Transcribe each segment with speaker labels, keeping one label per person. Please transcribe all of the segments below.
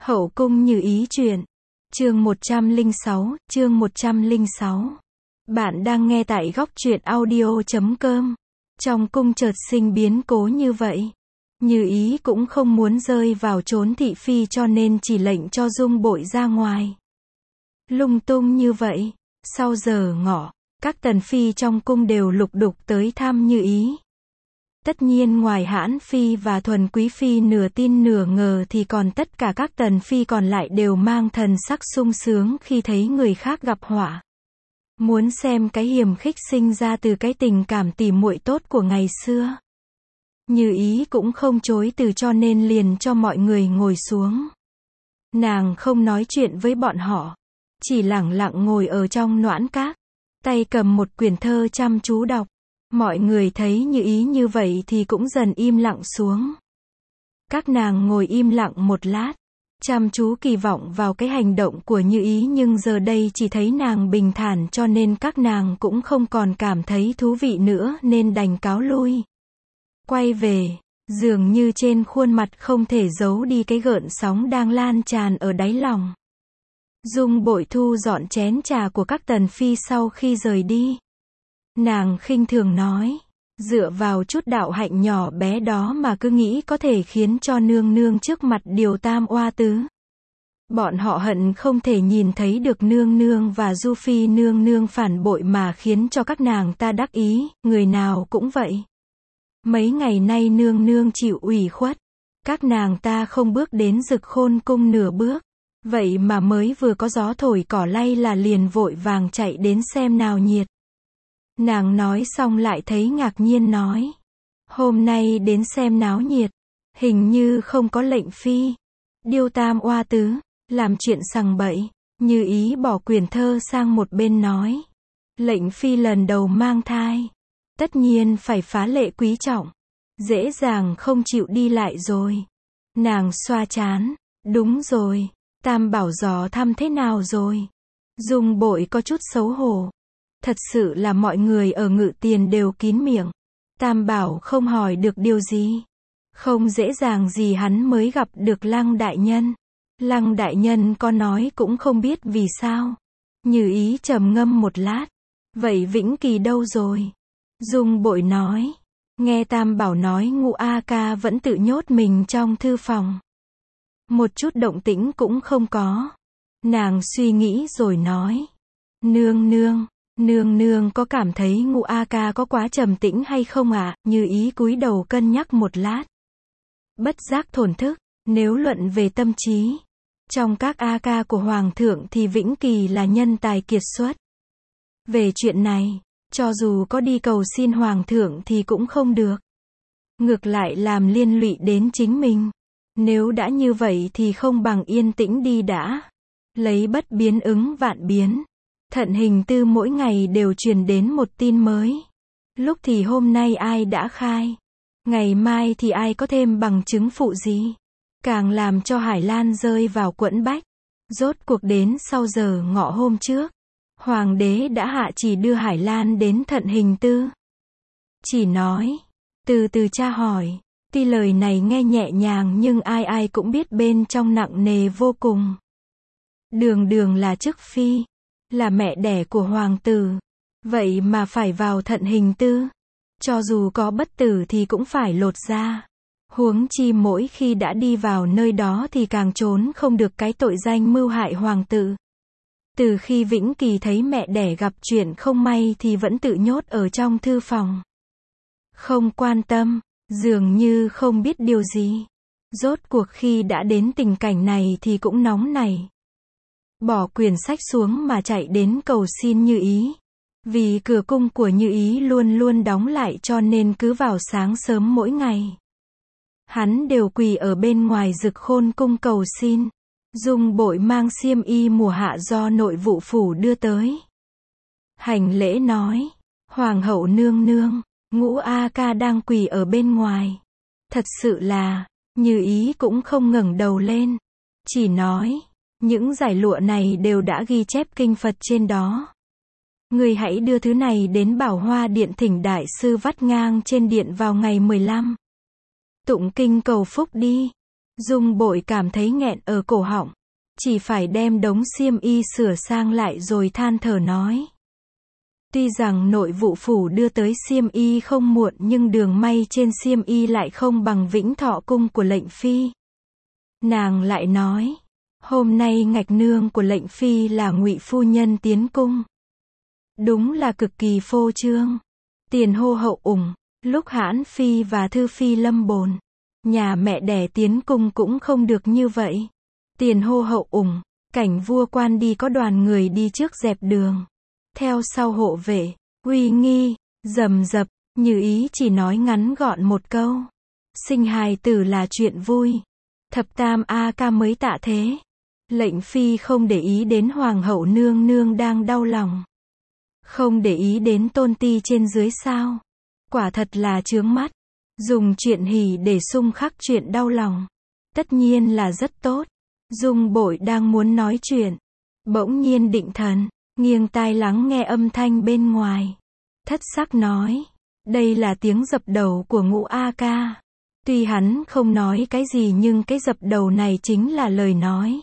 Speaker 1: Hậu cung Như Ý truyện. Chương 106, chương 106. Bạn đang nghe tại góc truyện audio.com. Trong cung chợt sinh biến cố như vậy. Như Ý cũng không muốn rơi vào chốn thị phi cho nên chỉ lệnh cho Dung Bội ra ngoài. Lung tung như vậy. Sau giờ ngọ, các tần phi trong cung đều lục đục tới thăm Như Ý. Tất nhiên ngoài Hãn Phi và Thuần Quý Phi nửa tin nửa ngờ thì còn tất cả các tần phi còn lại đều mang thần sắc sung sướng khi thấy người khác gặp họa. Muốn xem cái hiềm khích sinh ra từ cái tình cảm tỉ muội tốt của ngày xưa. Như Ý cũng không chối từ cho nên liền cho mọi người ngồi xuống. Nàng không nói chuyện với bọn họ, chỉ lẳng lặng ngồi ở trong noãn các, tay cầm một quyển thơ chăm chú đọc. Mọi người thấy Như Ý như vậy thì cũng dần im lặng xuống. Các nàng ngồi im lặng một lát, chăm chú kỳ vọng vào cái hành động của Như Ý nhưng giờ đây chỉ thấy nàng bình thản cho nên các nàng cũng không còn cảm thấy thú vị nữa nên đành cáo lui. Quay về, dường như trên khuôn mặt không thể giấu đi cái gợn sóng đang lan tràn ở đáy lòng. Dung Bội thu dọn chén trà của các tần phi sau khi rời đi. Nàng khinh thường nói, dựa vào chút đạo hạnh nhỏ bé đó mà cứ nghĩ có thể khiến cho nương nương trước mặt điều tam oa tứ. Bọn họ hận không thể nhìn thấy được nương nương và Du Phi nương nương phản bội mà khiến cho các nàng ta đắc ý, người nào cũng vậy. Mấy ngày nay nương nương chịu ủy khuất, các nàng ta không bước đến Dực Khôn cung nửa bước, vậy mà mới vừa có gió thổi cỏ lay là liền vội vàng chạy đến xem náo nhiệt. Nàng nói xong lại thấy ngạc nhiên nói, hôm nay đến xem náo nhiệt, hình như không có lệnh phi, điêu tam oa tứ, làm chuyện sằng bậy. Như Ý bỏ quyển thơ sang một bên nói, lệnh phi lần đầu mang thai, tất nhiên phải phá lệ quý trọng, dễ dàng không chịu đi lại rồi. Nàng xoa trán, đúng rồi, Tam Bảo dò thăm thế nào rồi? Dung Bội có chút xấu hổ. Thật sự là mọi người ở Ngự Tiền đều kín miệng. Tam Bảo không hỏi được điều gì. Không dễ dàng gì hắn mới gặp được Lăng đại nhân. Lăng đại nhân có nói cũng không biết vì sao. Như Ý trầm ngâm một lát. Vậy Vĩnh Kỳ đâu rồi? Dung Bội nói. Nghe Tam Bảo nói Ngũ A Ca vẫn tự nhốt mình trong thư phòng. Một chút động tĩnh cũng không có. Nàng suy nghĩ rồi nói. Nương nương có cảm thấy Ngũ A Ca có quá trầm tĩnh hay không ạ? Như Ý cúi đầu cân nhắc một lát. Bất giác thổn thức, nếu luận về tâm trí, trong các A Ca của Hoàng thượng thì Vĩnh Kỳ là nhân tài kiệt xuất. Về chuyện này, cho dù có đi cầu xin Hoàng thượng thì cũng không được. Ngược lại làm liên lụy đến chính mình. Nếu đã như vậy thì không bằng yên tĩnh đi đã. Lấy bất biến ứng vạn biến. Thận Hình Tư mỗi ngày đều truyền đến một tin mới. Lúc thì hôm nay ai đã khai, ngày mai thì ai có thêm bằng chứng phụ gì. Càng làm cho Hải Lan rơi vào quẫn bách. Rốt cuộc đến sau giờ ngọ hôm trước, Hoàng đế đã hạ chỉ đưa Hải Lan đến Thận Hình Tư. Chỉ nói, từ từ tra hỏi. Tuy lời này nghe nhẹ nhàng nhưng ai ai cũng biết bên trong nặng nề vô cùng. Đường đường là chức phi, là mẹ đẻ của hoàng tử, vậy mà phải vào Thận Hình Tư. Cho dù có bất tử thì cũng phải lột ra. Huống chi mỗi khi đã đi vào nơi đó thì càng trốn không được cái tội danh mưu hại hoàng tử. Từ khi Vĩnh Kỳ thấy mẹ đẻ gặp chuyện không may thì vẫn tự nhốt ở trong thư phòng. Không quan tâm, dường như không biết điều gì. Rốt cuộc khi đã đến tình cảnh này thì cũng nóng nảy. Bỏ quyển sách xuống mà chạy đến cầu xin Như Ý. Vì cửa cung của Như Ý luôn luôn đóng lại cho nên cứ vào sáng sớm mỗi ngày, hắn đều quỳ ở bên ngoài Dực Khôn cung cầu xin. Dung Bội mang xiêm y mùa hạ do nội vụ phủ đưa tới. Hành lễ nói, Hoàng hậu nương nương, Ngũ A Ca đang quỳ ở bên ngoài. Thật sự là, Như Ý cũng không ngẩng đầu lên. Chỉ nói, những giải lụa này đều đã ghi chép kinh Phật trên đó. Người hãy đưa thứ này đến Bảo Hoa Điện thỉnh đại sư vắt ngang trên điện vào ngày 15. Tụng kinh cầu phúc đi. Dung Bội cảm thấy nghẹn ở cổ họng. Chỉ phải đem đống xiêm y sửa sang lại rồi than thở nói. Tuy rằng nội vụ phủ đưa tới xiêm y không muộn nhưng đường may trên xiêm y lại không bằng Vĩnh Thọ cung của lệnh phi. Nàng lại nói. Hôm nay ngạch nương của lệnh phi là Ngụy phu nhân tiến cung. Đúng là cực kỳ phô trương. Tiền hô hậu ủng, lúc Hãn phi và Thư phi lâm bồn. Nhà mẹ đẻ tiến cung cũng không được như vậy. Tiền hô hậu ủng, cảnh vua quan đi có đoàn người đi trước dẹp đường. Theo sau hộ vệ, uy nghi, rầm rập, Như Ý chỉ nói ngắn gọn một câu. Sinh hài tử là chuyện vui. Thập tam A ca mới tạ thế. Lệnh phi không để ý đến hoàng hậu nương nương đang đau lòng. Không để ý đến tôn ti trên dưới sao. Quả thật là chướng mắt. Dùng chuyện hỉ để xung khắc chuyện đau lòng. Tất nhiên là rất tốt. Dung Bội đang muốn nói chuyện. Bỗng nhiên định thần, nghiêng tai lắng nghe âm thanh bên ngoài. Thất sắc nói. Đây là tiếng dập đầu của Ngũ A ca. Tuy hắn không nói cái gì nhưng cái dập đầu này chính là lời nói.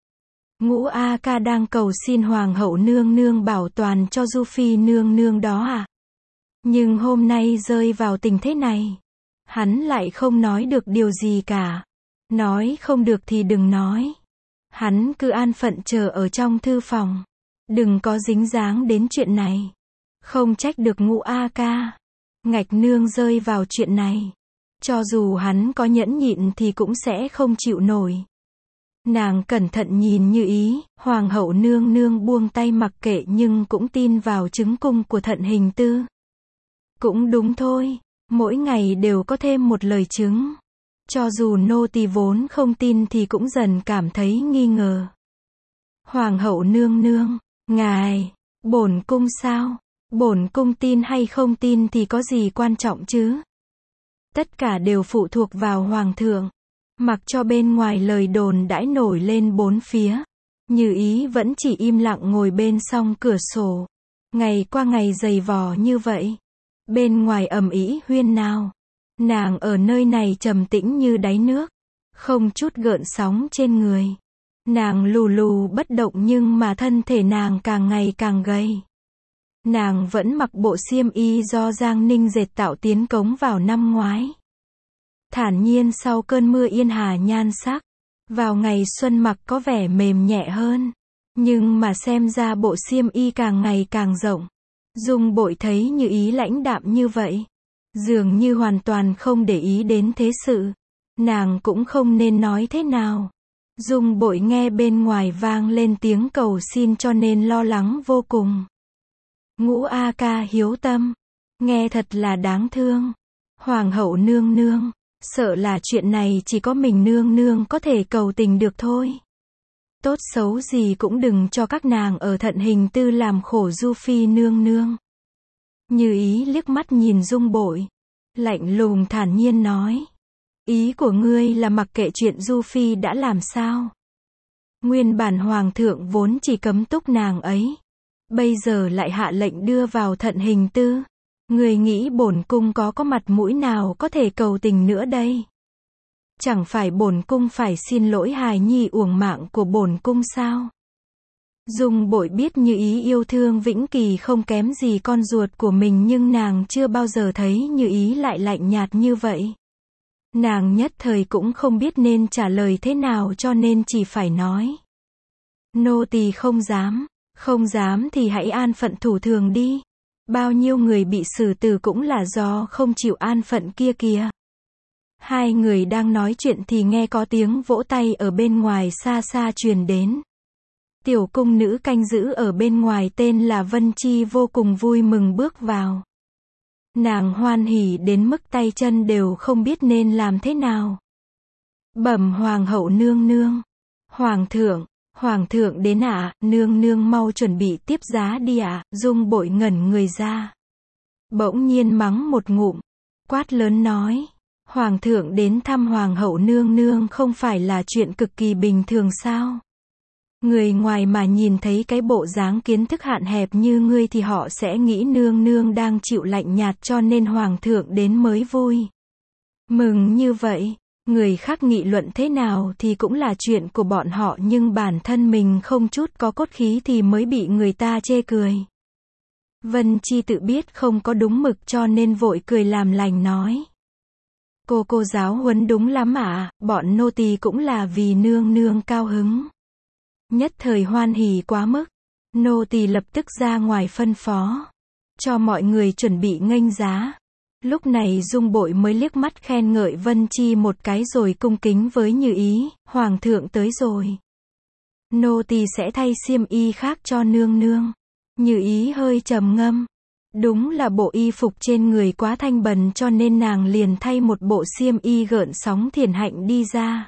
Speaker 1: Ngũ A ca đang cầu xin hoàng hậu nương nương bảo toàn cho Du Phi nương nương đó à? Nhưng hôm nay rơi vào tình thế này. Hắn lại không nói được điều gì cả. Nói không được thì đừng nói. Hắn cứ an phận chờ ở trong thư phòng. Đừng có dính dáng đến chuyện này. Không trách được Ngũ A ca. Ngạch nương rơi vào chuyện này. Cho dù hắn có nhẫn nhịn thì cũng sẽ không chịu nổi. Nàng cẩn thận nhìn Như Ý, hoàng hậu nương nương buông tay mặc kệ nhưng cũng tin vào chứng cung của Thận Hình Tư. Cũng đúng thôi, mỗi ngày đều có thêm một lời chứng. Cho dù nô tỳ vốn không tin thì cũng dần cảm thấy nghi ngờ. Hoàng hậu nương nương, ngài, bổn cung sao? Bổn cung tin hay không tin thì có gì quan trọng chứ? Tất cả đều phụ thuộc vào hoàng thượng. Mặc cho bên ngoài lời đồn đãi nổi lên bốn phía. Như Ý vẫn chỉ im lặng ngồi bên song cửa sổ. Ngày qua ngày dày vò như vậy. Bên ngoài ầm ĩ huyên náo. Nàng ở nơi này trầm tĩnh như đáy nước. Không chút gợn sóng trên người. Nàng lù lù bất động nhưng mà thân thể nàng càng ngày càng gầy. Nàng vẫn mặc bộ xiêm y do Giang Ninh dệt tạo tiến cống vào năm ngoái. Thản nhiên sau cơn mưa yên hà nhan sắc. Vào ngày xuân mặc có vẻ mềm nhẹ hơn. Nhưng mà xem ra bộ xiêm y càng ngày càng rộng. Dung Bội thấy Như Ý lãnh đạm như vậy. Dường như hoàn toàn không để ý đến thế sự. Nàng cũng không nên nói thế nào. Dung Bội nghe bên ngoài vang lên tiếng cầu xin cho nên lo lắng vô cùng. Ngũ A ca hiếu tâm. Nghe thật là đáng thương. Hoàng hậu nương nương. Sợ là chuyện này chỉ có mình nương nương có thể cầu tình được thôi. Tốt xấu gì cũng đừng cho các nàng ở Thận Hình Tư làm khổ Du Phi nương nương. Như Ý liếc mắt nhìn Dung Bội. Lạnh lùng thản nhiên nói. Ý của ngươi là mặc kệ chuyện Du Phi đã làm sao? Nguyên bản hoàng thượng vốn chỉ cấm túc nàng ấy. Bây giờ lại hạ lệnh đưa vào Thận Hình Tư. Người nghĩ bổn cung có mặt mũi nào có thể cầu tình nữa đây? Chẳng phải bổn cung phải xin lỗi hài nhi uổng mạng của bổn cung sao? Dung Bội biết Như Ý yêu thương Vĩnh Kỳ không kém gì con ruột của mình nhưng nàng chưa bao giờ thấy Như Ý lại lạnh nhạt như vậy. Nàng nhất thời cũng không biết nên trả lời thế nào cho nên chỉ phải nói. Nô tỳ không dám. Không dám thì hãy an phận thủ thường đi. Bao nhiêu người bị xử tử cũng là do không chịu an phận kia kìa. Hai người đang nói chuyện thì nghe có tiếng vỗ tay ở bên ngoài xa xa truyền đến. Tiểu cung nữ canh giữ ở bên ngoài tên là Vân Chi vô cùng vui mừng bước vào. Nàng hoan hỉ đến mức tay chân đều không biết nên làm thế nào. Bẩm hoàng hậu nương nương. Hoàng thượng đến ạ, nương nương mau chuẩn bị tiếp giá đi ạ. Dung Bội ngẩn người ra. Bỗng nhiên mắng một ngụm. Quát lớn nói. Hoàng thượng đến thăm hoàng hậu nương nương không phải là chuyện cực kỳ bình thường sao? Người ngoài mà nhìn thấy cái bộ dáng kiến thức hạn hẹp như ngươi thì họ sẽ nghĩ nương nương đang chịu lạnh nhạt cho nên hoàng thượng đến mới vui. Mừng như vậy. Người khác nghị luận thế nào thì cũng là chuyện của bọn họ, nhưng bản thân mình không chút có cốt khí thì mới bị người ta chê cười. Vân Chi tự biết không có đúng mực cho nên vội cười làm lành nói. Cô giáo huấn đúng lắm ạ, bọn nô tỳ cũng là vì nương nương cao hứng. Nhất thời hoan hỉ quá mức, nô tỳ lập tức ra ngoài phân phó, cho mọi người chuẩn bị nghênh giá. Lúc này Dung Bội mới liếc mắt khen ngợi Vân Chi một cái rồi cung kính với Như Ý, Hoàng thượng tới rồi. Nô tỳ sẽ thay xiêm y khác cho nương nương. Như Ý hơi trầm ngâm. Đúng là bộ y phục trên người quá thanh bần cho nên nàng liền thay một bộ xiêm y gợn sóng thiền hạnh đi ra.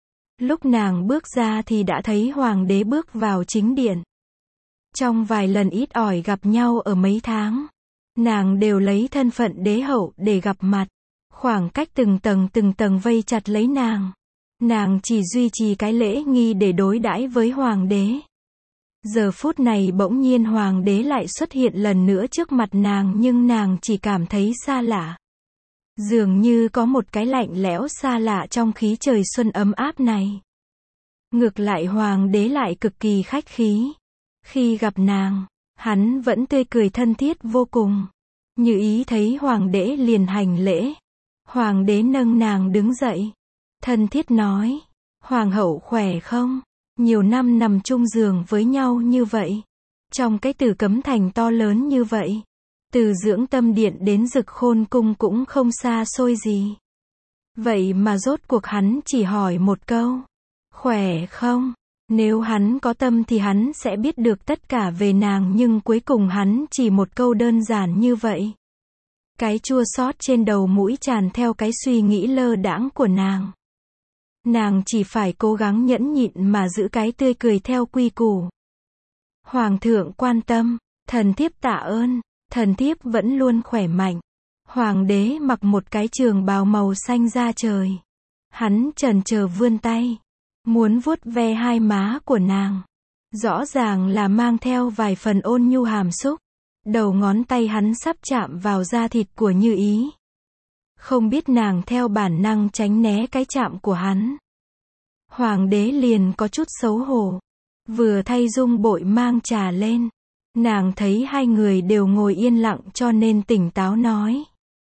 Speaker 1: Lúc nàng bước ra thì đã thấy Hoàng đế bước vào chính điện. Trong vài lần ít ỏi gặp nhau ở mấy tháng, nàng đều lấy thân phận đế hậu để gặp mặt. Khoảng cách từng tầng vây chặt lấy nàng. Nàng chỉ duy trì cái lễ nghi để đối đãi với Hoàng đế. Giờ phút này bỗng nhiên Hoàng đế lại xuất hiện lần nữa trước mặt nàng, nhưng nàng chỉ cảm thấy xa lạ. Dường như có một cái lạnh lẽo xa lạ trong khí trời xuân ấm áp này. Ngược lại Hoàng đế lại cực kỳ khách khí. Khi gặp nàng, hắn vẫn tươi cười thân thiết vô cùng. Như Ý thấy Hoàng đế liền hành lễ. Hoàng đế nâng nàng đứng dậy. Thân thiết nói, Hoàng hậu khỏe không? Nhiều năm nằm chung giường với nhau như vậy. Trong cái Tử Cấm Thành to lớn như vậy. Từ Dưỡng Tâm Điện đến Dực Khôn Cung cũng không xa xôi gì. Vậy mà rốt cuộc hắn chỉ hỏi một câu. Khỏe không? Nếu hắn có tâm thì hắn sẽ biết được tất cả về nàng, nhưng cuối cùng hắn chỉ một câu đơn giản như vậy. Cái chua xót trên đầu mũi tràn theo cái suy nghĩ lơ đãng của nàng. Nàng chỉ phải cố gắng nhẫn nhịn mà giữ cái tươi cười theo quy củ. Hoàng thượng quan tâm, thần thiếp tạ ơn, thần thiếp vẫn luôn khỏe mạnh. Hoàng đế mặc một cái trường bào màu xanh da trời. Hắn chần chờ vươn tay, muốn vuốt ve hai má của nàng. Rõ ràng là mang theo vài phần ôn nhu hàm xúc. Đầu ngón tay hắn sắp chạm vào da thịt của Như Ý. Không biết nàng theo bản năng tránh né cái chạm của hắn. Hoàng đế liền có chút xấu hổ. Vừa thay Dung Bội mang trà lên. Nàng thấy hai người đều ngồi yên lặng cho nên tỉnh táo nói.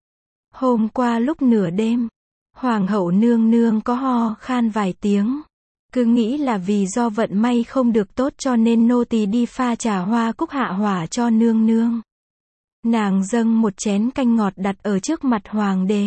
Speaker 1: Hôm qua lúc nửa đêm, Hoàng hậu nương nương có ho khan vài tiếng. Cứ nghĩ là vì do vận may không được tốt cho nên nô tỳ đi pha trà hoa cúc hạ hỏa cho nương nương. Nàng dâng một chén canh ngọt đặt ở trước mặt Hoàng đế.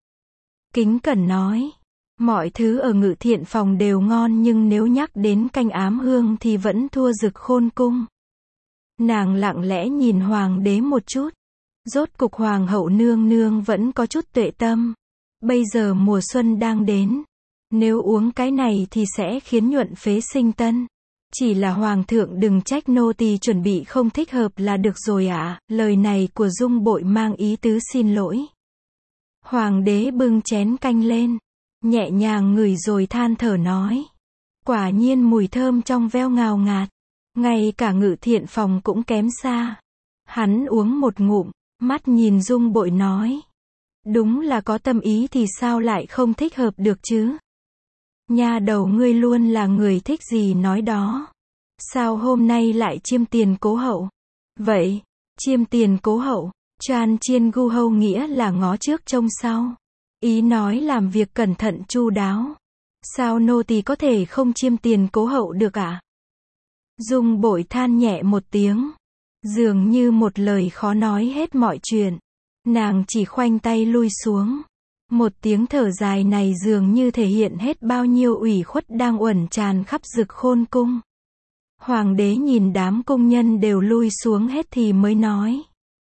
Speaker 1: Kính cẩn nói, mọi thứ ở Ngự Thiện phòng đều ngon, nhưng nếu nhắc đến canh ám hương thì vẫn thua Dực Khôn cung. Nàng lặng lẽ nhìn Hoàng đế một chút. Rốt cục Hoàng hậu nương nương vẫn có chút tuệ tâm. Bây giờ mùa xuân đang đến. Nếu uống cái này thì sẽ khiến nhuận phế sinh tân. Chỉ là Hoàng thượng đừng trách nô tỳ chuẩn bị không thích hợp là được rồi ạ. Lời này của Dung Bội mang ý tứ xin lỗi. Hoàng đế bưng chén canh lên, nhẹ nhàng ngửi rồi than thở nói. Quả nhiên mùi thơm trong veo ngào ngạt. Ngay cả Ngự Thiện phòng cũng kém xa. Hắn uống một ngụm, mắt nhìn Dung Bội nói. Đúng là có tâm ý thì sao lại không thích hợp được chứ? Nha đầu ngươi luôn là người thích gì nói đó. Sao hôm nay lại chiêm tiền cố hậu? Vậy, chiêm tiền cố hậu, Chan chiên gu hâu nghĩa là ngó trước trông sau. Ý nói làm việc cẩn thận chu đáo. Sao nô tỳ có thể không chiêm tiền cố hậu được ạ? Dung Bội than nhẹ một tiếng. Dường như một lời khó nói hết mọi chuyện. Nàng chỉ khoanh tay lui xuống. Một tiếng thở dài này dường như thể hiện hết bao nhiêu ủy khuất đang uẩn tràn khắp Dực Khôn cung. Hoàng đế nhìn đám cung nhân đều lui xuống hết thì mới nói.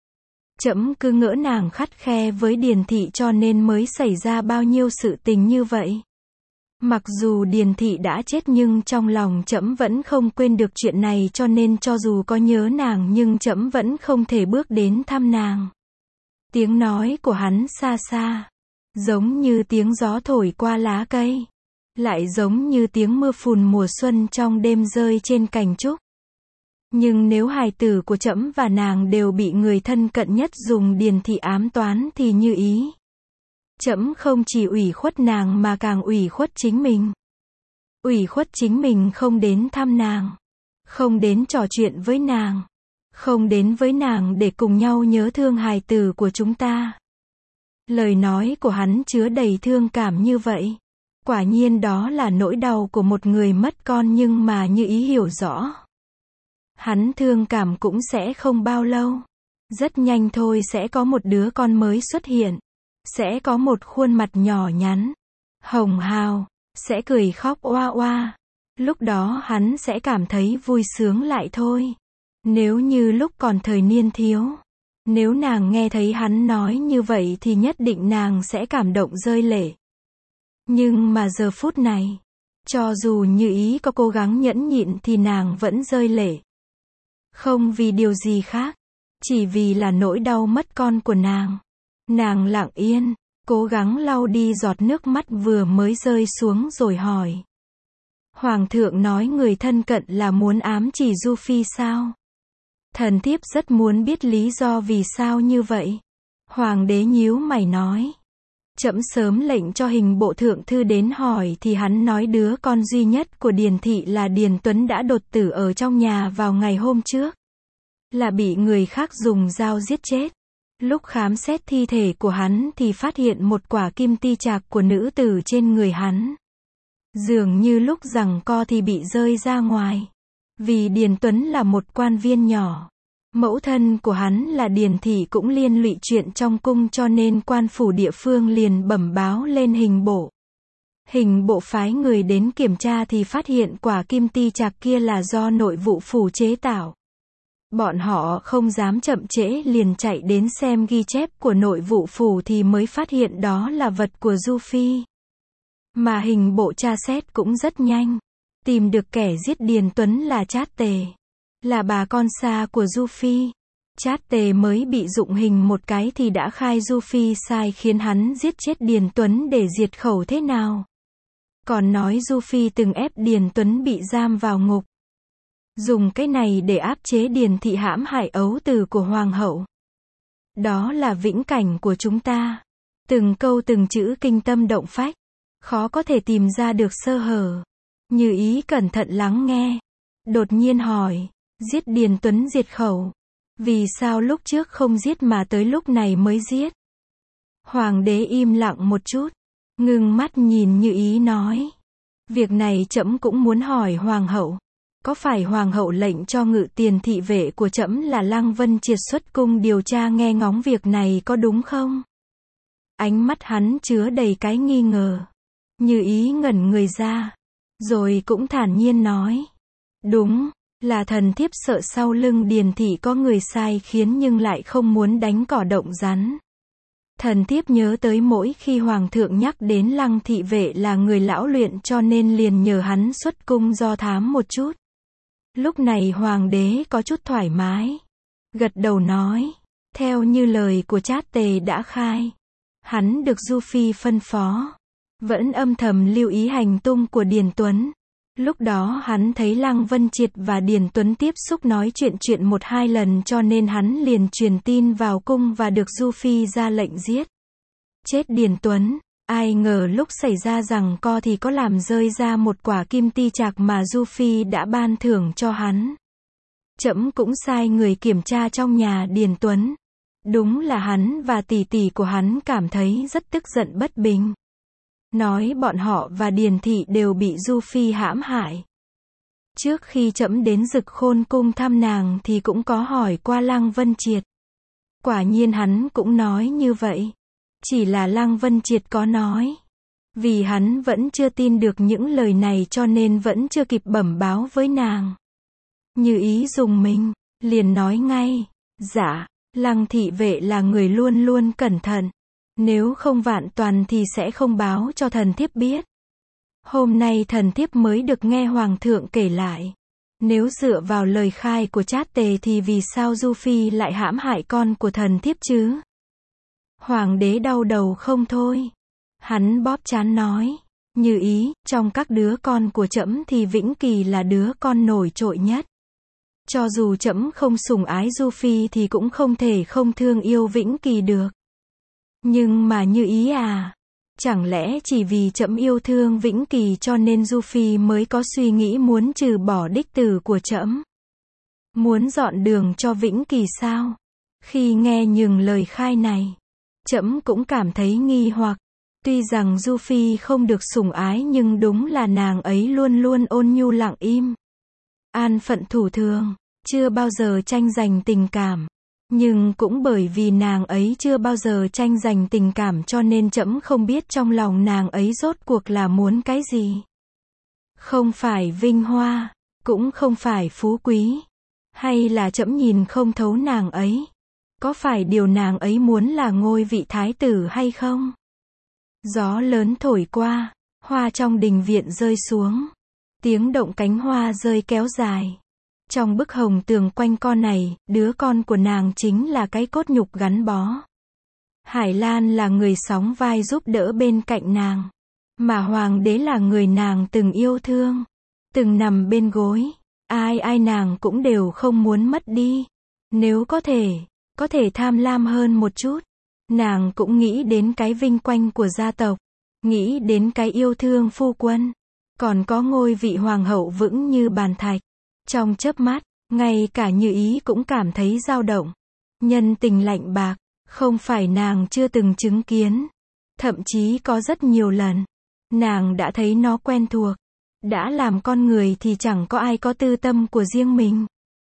Speaker 1: Trẫm cứ ngỡ nàng khắt khe với Điền thị cho nên mới xảy ra bao nhiêu sự tình như vậy. Mặc dù Điền thị đã chết nhưng trong lòng trẫm vẫn không quên được chuyện này, cho nên cho dù có nhớ nàng nhưng trẫm vẫn không thể bước đến thăm nàng. Tiếng nói của hắn xa xa, giống như tiếng gió thổi qua lá cây, lại giống như tiếng mưa phùn mùa xuân trong đêm rơi trên cành trúc. Nhưng nếu hài tử của trẫm và nàng đều bị người thân cận nhất dùng Điền thị ám toán thì Như Ý, Trẫm không chỉ ủy khuất nàng mà càng ủy khuất chính mình. Ủy khuất chính mình không đến thăm nàng, không đến trò chuyện với nàng, không đến với nàng để cùng nhau nhớ thương hài tử của chúng ta. Lời nói của hắn chứa đầy thương cảm như vậy. Quả nhiên đó là nỗi đau của một người mất con, nhưng mà Như Ý hiểu rõ. Hắn thương cảm cũng sẽ không bao lâu. Rất nhanh thôi sẽ có một đứa con mới xuất hiện. Sẽ có một khuôn mặt nhỏ nhắn, hồng hào, sẽ cười khóc oa oa. Lúc đó hắn sẽ cảm thấy vui sướng lại thôi. Nếu như lúc còn thời niên thiếu, nếu nàng nghe thấy hắn nói như vậy thì nhất định nàng sẽ cảm động rơi lệ. Nhưng mà giờ phút này, cho dù Như Ý có cố gắng nhẫn nhịn thì nàng vẫn rơi lệ. Không vì điều gì khác, chỉ vì là nỗi đau mất con của nàng. Nàng lặng yên, cố gắng lau đi giọt nước mắt vừa mới rơi xuống rồi hỏi. Hoàng thượng nói người thân cận là muốn ám chỉ Du Phi sao? Thần thiếp rất muốn biết lý do vì sao như vậy. Hoàng đế nhíu mày nói. Trẫm sớm lệnh cho Hình bộ thượng thư đến hỏi thì hắn nói đứa con duy nhất của Điền thị là Điền Tuấn đã đột tử ở trong nhà vào ngày hôm trước. Là bị người khác dùng dao giết chết. Lúc khám xét thi thể của hắn thì phát hiện một quả kim ti trạc của nữ tử trên người hắn. Dường như lúc giằng co thì bị rơi ra ngoài. Vì Điền Tuấn là một quan viên nhỏ. Mẫu thân của hắn là Điền thị cũng liên lụy chuyện trong cung, cho nên quan phủ địa phương liền bẩm báo lên Hình bộ. Hình bộ phái người đến kiểm tra thì phát hiện quả kim ti trạc kia là do nội vụ phủ chế tạo. Bọn họ không dám chậm trễ liền chạy đến xem ghi chép của nội vụ phủ thì mới phát hiện đó là vật của Du Phi. Mà Hình bộ tra xét cũng rất nhanh. Tìm được kẻ giết Điền Tuấn là Trát Tề. Là bà con xa của Du Phi. Trát Tề mới bị dụng hình một cái thì đã khai Du Phi sai khiến hắn giết chết Điền Tuấn để diệt khẩu thế nào. Còn nói Du Phi từng ép Điền Tuấn bị giam vào ngục. Dùng cái này để áp chế Điền thị hãm hại ấu tử của hoàng hậu. Đó là viễn cảnh của chúng ta. Từng câu từng chữ kinh tâm động phách. Khó có thể tìm ra được sơ hở. Như Ý cẩn thận lắng nghe. Đột nhiên hỏi. Giết Điền Tuấn diệt khẩu. Vì sao lúc trước không giết mà tới lúc này mới giết? Hoàng đế im lặng một chút. Ngưng mắt nhìn Như Ý nói. Việc này trẫm cũng muốn hỏi hoàng hậu. Có phải hoàng hậu lệnh cho ngự tiền thị vệ của trẫm là Lăng Vân Triệt xuất cung điều tra nghe ngóng việc này có đúng không? Ánh mắt hắn chứa đầy cái nghi ngờ. Như Ý ngẩn người ra. Rồi cũng thản nhiên nói. Đúng, là thần thiếp sợ sau lưng Điền thị có người sai khiến nhưng lại không muốn đánh cỏ động rắn. Thần thiếp nhớ tới mỗi khi hoàng thượng nhắc đến Lăng thị vệ là người lão luyện cho nên liền nhờ hắn xuất cung do thám một chút. Lúc này hoàng đế có chút thoải mái. Gật đầu nói. Theo như lời của Trát Tề đã khai. Hắn được Du Phi phân phó. Vẫn âm thầm lưu ý hành tung của Điền Tuấn. Lúc đó hắn thấy Lăng Vân Triệt và Điền Tuấn tiếp xúc nói chuyện một hai lần cho nên hắn liền truyền tin vào cung và được Du Phi ra lệnh giết. Chết Điền Tuấn. Ai ngờ lúc xảy ra giằng co thì có làm rơi ra một quả kim ti trạc mà Du Phi đã ban thưởng cho hắn. Trẫm cũng sai người kiểm tra trong nhà Điền Tuấn. Đúng là hắn và tỷ tỷ của hắn cảm thấy rất tức giận bất bình. Nói bọn họ và Điền thị đều bị Du Phi hãm hại. Trước khi trẫm đến Dực Khôn cung thăm nàng thì cũng có hỏi qua Lăng Vân Triệt. Quả nhiên hắn cũng nói như vậy. Chỉ là Lăng Vân Triệt có nói. Vì hắn vẫn chưa tin được những lời này cho nên vẫn chưa kịp bẩm báo với nàng. Như Ý dùng mình, liền nói ngay. Dạ, Lăng thị vệ là người luôn luôn cẩn thận. Nếu không vạn toàn thì sẽ không báo cho thần thiếp biết. Hôm nay thần thiếp mới được nghe hoàng thượng kể lại. Nếu dựa vào lời khai của Trát Tề thì vì sao Du Phi lại hãm hại con của thần thiếp chứ? Hoàng đế đau đầu không thôi. Hắn bóp trán nói. Như Ý, trong các đứa con của trẫm thì Vĩnh Kỳ là đứa con nổi trội nhất. Cho dù trẫm không sủng ái Du Phi thì cũng không thể không thương yêu Vĩnh Kỳ được. Nhưng mà Như Ý à, chẳng lẽ chỉ vì trẫm yêu thương Vĩnh Kỳ cho nên Du Phi mới có suy nghĩ muốn trừ bỏ đích tử của trẫm? Muốn dọn đường cho Vĩnh Kỳ sao? Khi nghe những lời khai này, trẫm cũng cảm thấy nghi hoặc. Tuy rằng Du Phi không được sủng ái nhưng đúng là nàng ấy luôn luôn ôn nhu lặng im, an phận thủ thường, chưa bao giờ tranh giành tình cảm. Nhưng cũng bởi vì nàng ấy chưa bao giờ tranh giành tình cảm cho nên trẫm không biết trong lòng nàng ấy rốt cuộc là muốn cái gì. Không phải vinh hoa, cũng không phải phú quý. Hay là trẫm nhìn không thấu nàng ấy? Có phải điều nàng ấy muốn là ngôi vị thái tử hay không? Gió lớn thổi qua, hoa trong đình viện rơi xuống. Tiếng động cánh hoa rơi kéo dài. Trong bức hồng tường quanh con này, đứa con của nàng chính là cái cốt nhục gắn bó. Hải Lan là người sóng vai giúp đỡ bên cạnh nàng. Mà hoàng đế là người nàng từng yêu thương, từng nằm bên gối. Ai nàng cũng đều không muốn mất đi. Nếu có thể tham lam hơn một chút. Nàng cũng nghĩ đến cái vinh quang của gia tộc. Nghĩ đến cái yêu thương phu quân. Còn có ngôi vị hoàng hậu vững như bàn thạch. Trong chớp mắt, ngay cả Như Ý cũng cảm thấy dao động. Nhân tình lạnh bạc, không phải nàng chưa từng chứng kiến. Thậm chí có rất nhiều lần, nàng đã thấy nó quen thuộc. Đã làm con người thì chẳng có ai có tư tâm của riêng mình.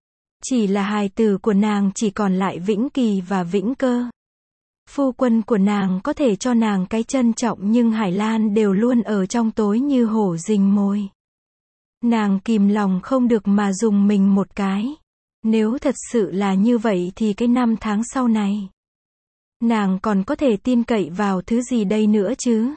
Speaker 1: Chỉ là hài tử của nàng chỉ còn lại Vĩnh Kỳ và Vĩnh Cơ. Phu quân của nàng có thể cho nàng cái trân trọng nhưng Hải Lan đều luôn ở trong tối như hổ rình mồi. Nàng kìm lòng không được mà dùng mình một cái. Nếu thật sự là như vậy thì cái năm tháng sau này, nàng còn có thể tin cậy vào thứ gì đây nữa chứ?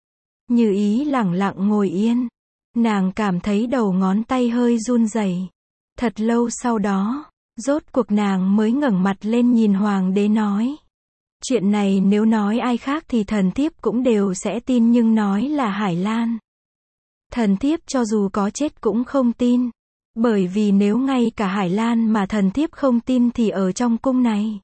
Speaker 1: Như Ý lẳng lặng ngồi yên. Nàng cảm thấy đầu ngón tay hơi run rẩy. Thật lâu sau đó, rốt cuộc nàng mới ngẩng mặt lên nhìn hoàng đế nói. Chuyện này nếu nói ai khác thì thần thiếp cũng đều sẽ tin nhưng nói là Hải Lan. Thần thiếp cho dù có chết cũng không tin. Bởi vì nếu ngay cả Hải Lan mà thần thiếp không tin thì ở trong cung này,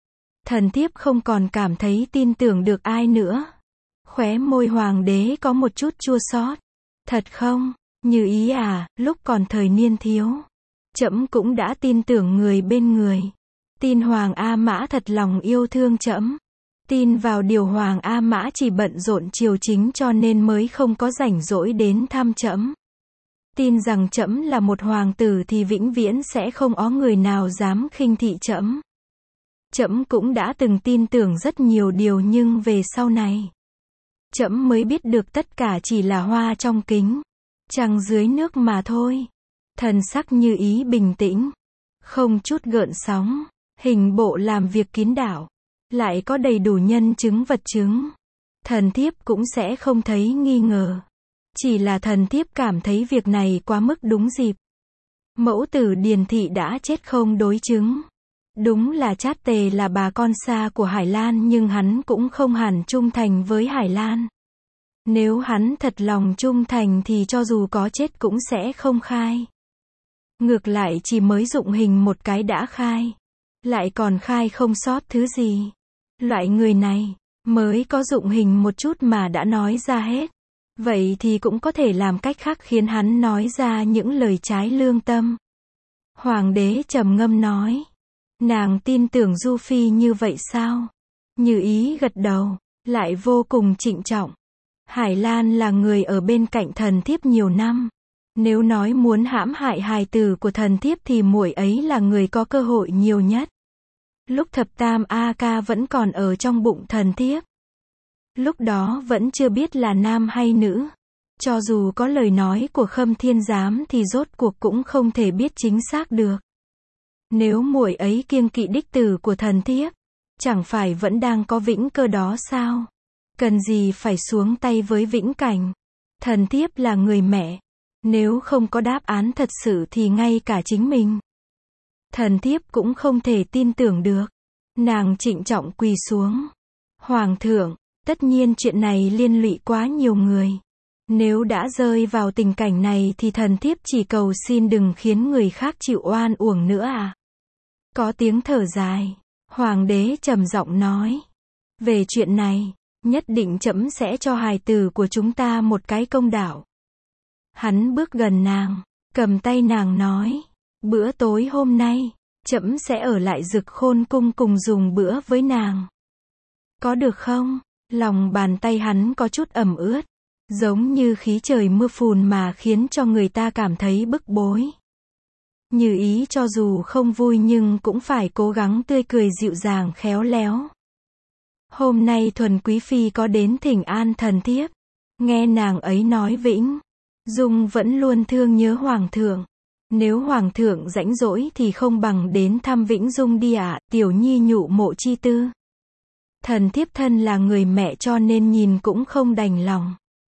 Speaker 1: thần thiếp không còn cảm thấy tin tưởng được ai nữa. Khóe môi hoàng đế có một chút chua xót. Thật không, Như Ý à, lúc còn thời niên thiếu, trẫm cũng đã tin tưởng người bên người. Tin Hoàng A Mã thật lòng yêu thương trẫm. Tin vào điều Hoàng A Mã chỉ bận rộn triều chính cho nên mới không có rảnh rỗi đến thăm trẫm. Tin rằng trẫm là một hoàng tử thì vĩnh viễn sẽ không có người nào dám khinh thị trẫm. Trẫm cũng đã từng tin tưởng rất nhiều điều nhưng về sau này, trẫm mới biết được tất cả chỉ là hoa trong kính, trăng dưới nước mà thôi. Thần sắc Như Ý bình tĩnh, không chút gợn sóng, hình bộ làm việc kín đáo, lại có đầy đủ nhân chứng vật chứng. Thần thiếp cũng sẽ không thấy nghi ngờ. Chỉ là thần thiếp cảm thấy việc này quá mức đúng dịp. Mẫu tử Điền Thị đã chết không đối chứng. Đúng là Trát Tề là bà con xa của Hải Lan nhưng hắn cũng không hẳn trung thành với Hải Lan. Nếu hắn thật lòng trung thành thì cho dù có chết cũng sẽ không khai. Ngược lại chỉ mới dụng hình một cái đã khai. Lại còn khai không sót thứ gì. Loại người này, mới có dụng hình một chút mà đã nói ra hết. Vậy thì cũng có thể làm cách khác khiến hắn nói ra những lời trái lương tâm. Hoàng đế trầm ngâm nói. Nàng tin tưởng Du Phi như vậy sao? Như Ý gật đầu, lại vô cùng trịnh trọng. Hải Lan là người ở bên cạnh thần thiếp nhiều năm. Nếu nói muốn hãm hại hài tử của thần thiếp thì muội ấy là người có cơ hội nhiều nhất. Lúc thập tam A Ca vẫn còn ở trong bụng thần thiếp. Lúc đó vẫn chưa biết là nam hay nữ. Cho dù có lời nói của Khâm Thiên Giám thì rốt cuộc cũng không thể biết chính xác được. Nếu muội ấy kiêng kỵ đích tử của thần thiếp, chẳng phải vẫn đang có Vĩnh Cơ đó sao? Cần gì phải xuống tay với Vĩnh Cảnh? Thần thiếp là người mẹ. Nếu không có đáp án thật sự thì ngay cả chính mình, thần thiếp cũng không thể tin tưởng được. Nàng trịnh trọng quỳ xuống. Hoàng thượng, tất nhiên chuyện này liên lụy quá nhiều người. Nếu đã rơi vào tình cảnh này thì thần thiếp chỉ cầu xin đừng khiến người khác chịu oan uổng nữa à. Có tiếng thở dài. Hoàng đế trầm giọng nói. Về chuyện này, nhất định trẫm sẽ cho hài tử của chúng ta một cái công đạo. Hắn bước gần nàng, cầm tay nàng nói, bữa tối hôm nay, trẫm sẽ ở lại Dực Khôn cung cùng dùng bữa với nàng. Có được không? Lòng bàn tay hắn có chút ẩm ướt, giống như khí trời mưa phùn mà khiến cho người ta cảm thấy bức bối. Như Ý cho dù không vui nhưng cũng phải cố gắng tươi cười dịu dàng khéo léo. Hôm nay Thuần Quý Phi có đến thỉnh an thần thiếp. Nghe nàng ấy nói Vĩnh Dung vẫn luôn thương nhớ Hoàng thượng. Nếu Hoàng thượng rãnh rỗi thì không bằng đến thăm Vĩnh Dung đi ạ, tiểu nhi nhụ mộ chi tư. Thần thiếp thân là người mẹ cho nên nhìn cũng không đành lòng.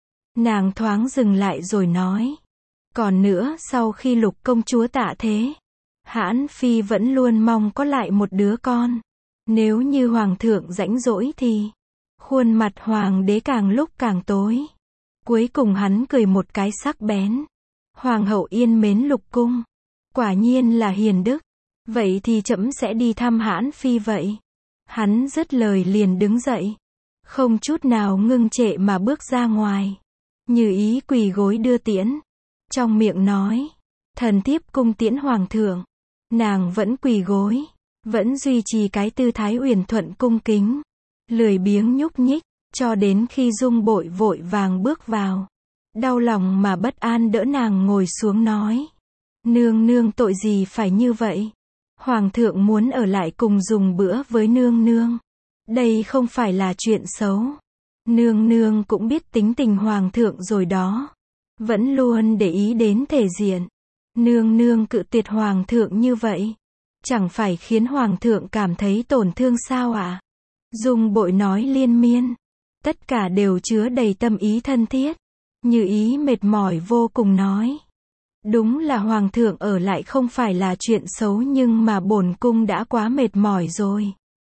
Speaker 1: Nàng thoáng dừng lại rồi nói. Còn nữa, sau khi Lục công chúa tạ thế, Hãn Phi vẫn luôn mong có lại một đứa con. Nếu như Hoàng thượng rãnh rỗi thì, khuôn mặt Hoàng đế càng lúc càng tối. Cuối cùng hắn cười một cái sắc bén. Hoàng hậu yên mến Lục cung. Quả nhiên là hiền đức. Vậy thì trẫm sẽ đi thăm Hãn Phi vậy. Hắn dứt lời liền đứng dậy. Không chút nào ngưng trệ mà bước ra ngoài. Như Ý quỳ gối đưa tiễn. Trong miệng nói. Thần thiếp cung tiễn Hoàng thượng. Nàng vẫn quỳ gối. Vẫn duy trì cái tư thái uyển thuận cung kính. Lười biếng nhúc nhích. Cho đến khi Dung Bội vội vàng bước vào. Đau lòng mà bất an đỡ nàng ngồi xuống nói. Nương nương tội gì phải như vậy? Hoàng thượng muốn ở lại cùng dùng bữa với nương nương. Đây không phải là chuyện xấu. Nương nương cũng biết tính tình Hoàng thượng rồi đó. Vẫn luôn để ý đến thể diện. Nương nương cự tuyệt Hoàng thượng như vậy. Chẳng phải khiến Hoàng thượng cảm thấy tổn thương sao ạ? Dung Bội nói liên miên. Tất cả đều chứa đầy tâm ý thân thiết. Như Ý mệt mỏi vô cùng nói. Đúng là Hoàng thượng ở lại không phải là chuyện xấu nhưng mà bổn cung đã quá mệt mỏi rồi.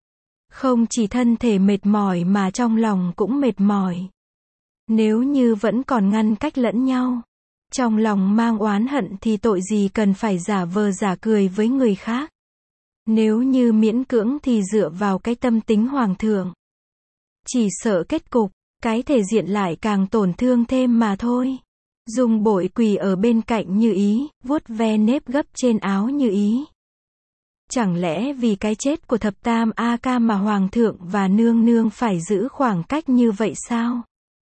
Speaker 1: Không chỉ thân thể mệt mỏi mà trong lòng cũng mệt mỏi. Nếu như vẫn còn ngăn cách lẫn nhau, trong lòng mang oán hận thì tội gì cần phải giả vờ giả cười với người khác. Nếu như miễn cưỡng thì dựa vào cái tâm tính Hoàng thượng. Chỉ sợ kết cục, cái thể diện lại càng tổn thương thêm mà thôi. Dung Bội quỳ ở bên cạnh Như Ý, vuốt ve nếp gấp trên áo Như Ý. Chẳng lẽ vì cái chết của thập tam A Ca mà Hoàng thượng và nương nương phải giữ khoảng cách như vậy sao?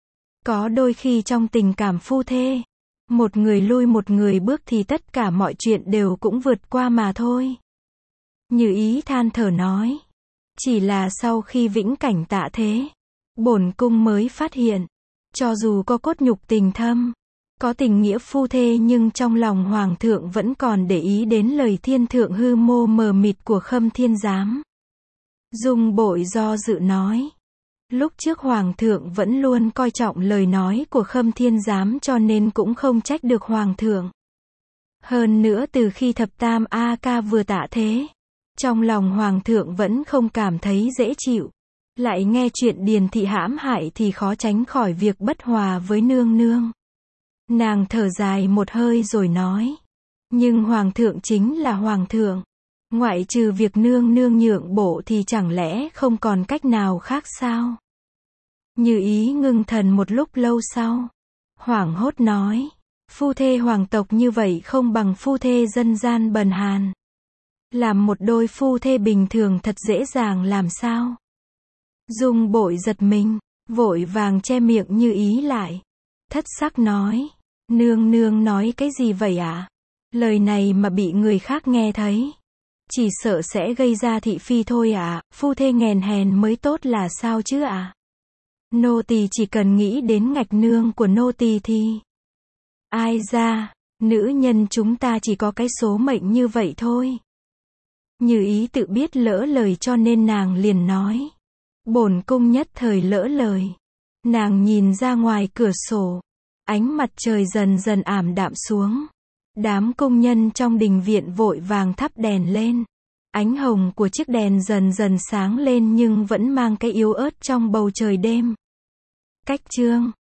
Speaker 1: Có đôi khi trong tình cảm phu thê, một người lui một người bước thì tất cả mọi chuyện đều cũng vượt qua mà thôi. Như Ý than thở nói. Chỉ là sau khi Vĩnh Cảnh tạ thế, bổn cung mới phát hiện, cho dù có cốt nhục tình thâm, có tình nghĩa phu thê nhưng trong lòng Hoàng thượng vẫn còn để ý đến lời thiên thượng hư mô mờ mịt của Khâm Thiên Giám. Dung Bội do dự nói. Lúc trước Hoàng thượng vẫn luôn coi trọng lời nói của Khâm Thiên Giám cho nên cũng không trách được Hoàng thượng. Hơn nữa từ khi thập tam A Ca vừa tạ thế, trong lòng Hoàng thượng vẫn không cảm thấy dễ chịu. Lại nghe chuyện Điền thị hãm hại thì khó tránh khỏi việc bất hòa với nương nương. Nàng thở dài một hơi rồi nói. Nhưng Hoàng thượng chính là Hoàng thượng. Ngoại trừ việc nương nương nhượng bộ thì chẳng lẽ không còn cách nào khác sao? Như Ý ngưng thần một lúc lâu sau. Hoảng hốt nói. Phu thê hoàng tộc như vậy không bằng phu thê dân gian bần hàn. Làm một đôi phu thê bình thường thật dễ dàng làm sao? Dung Bội giật mình, vội vàng che miệng Như Ý lại. Thất sắc nói. Nương nương nói cái gì vậy ạ? Lời này mà bị người khác nghe thấy, chỉ sợ sẽ gây ra thị phi thôi ạ. Phu thê nghèn hèn mới tốt là sao chứ ạ? Nô tỳ chỉ cần nghĩ đến ngạch nương của nô tỳ thì... Ai ra, nữ nhân chúng ta chỉ có cái số mệnh như vậy thôi. Như Ý tự biết lỡ lời cho nên nàng liền nói. Bổn cung nhất thời lỡ lời. Nàng nhìn ra ngoài cửa sổ. Ánh mặt trời dần dần ảm đạm xuống. Đám công nhân trong đình viện vội vàng thắp đèn lên. Ánh hồng của chiếc đèn dần dần sáng lên nhưng vẫn mang cái yếu ớt trong bầu trời đêm. Cách chương